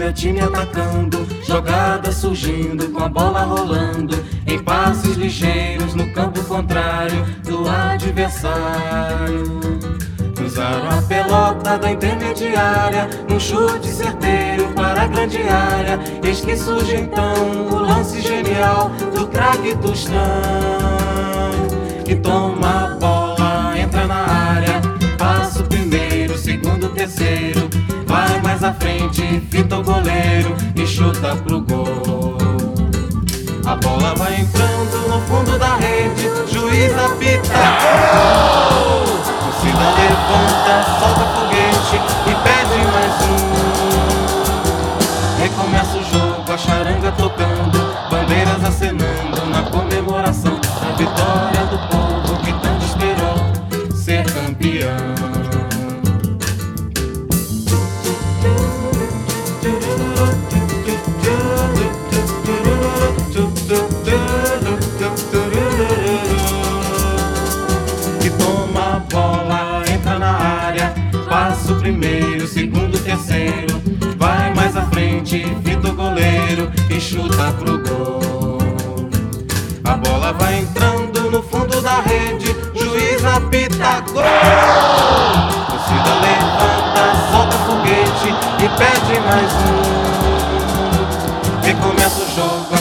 meu time atacando, jogada surgindo com a bola rolando, em passes ligeiros no campo contrário do adversário. Cruzaram a pelota da intermediária, num chute certeiro para a grande área. Eis que surge então o lance genial do craque Tostão, que toma a bola, entra na área, passa o primeiro, segundo, terceiro, vai mais à frente, fita o goleiro e chuta pro gol. A bola vai entrando no fundo da rede, juiz apita gol! Torcida levanta, solta foguete e pede mais um. Recomeça o jogo, a charanga tocando, bandeiras acenando na comemoração da vitória do povo que tanto esperou ser campeão. Que toma a bola, entra na área, passa o primeiro, segundo, terceiro, vai mais à frente, fita o goleiro e chuta pro gol. A bola vai entrando no fundo da rede, juiz apita gol. Torcida levanta, solta foguete e pede mais um. Recomeça o jogo,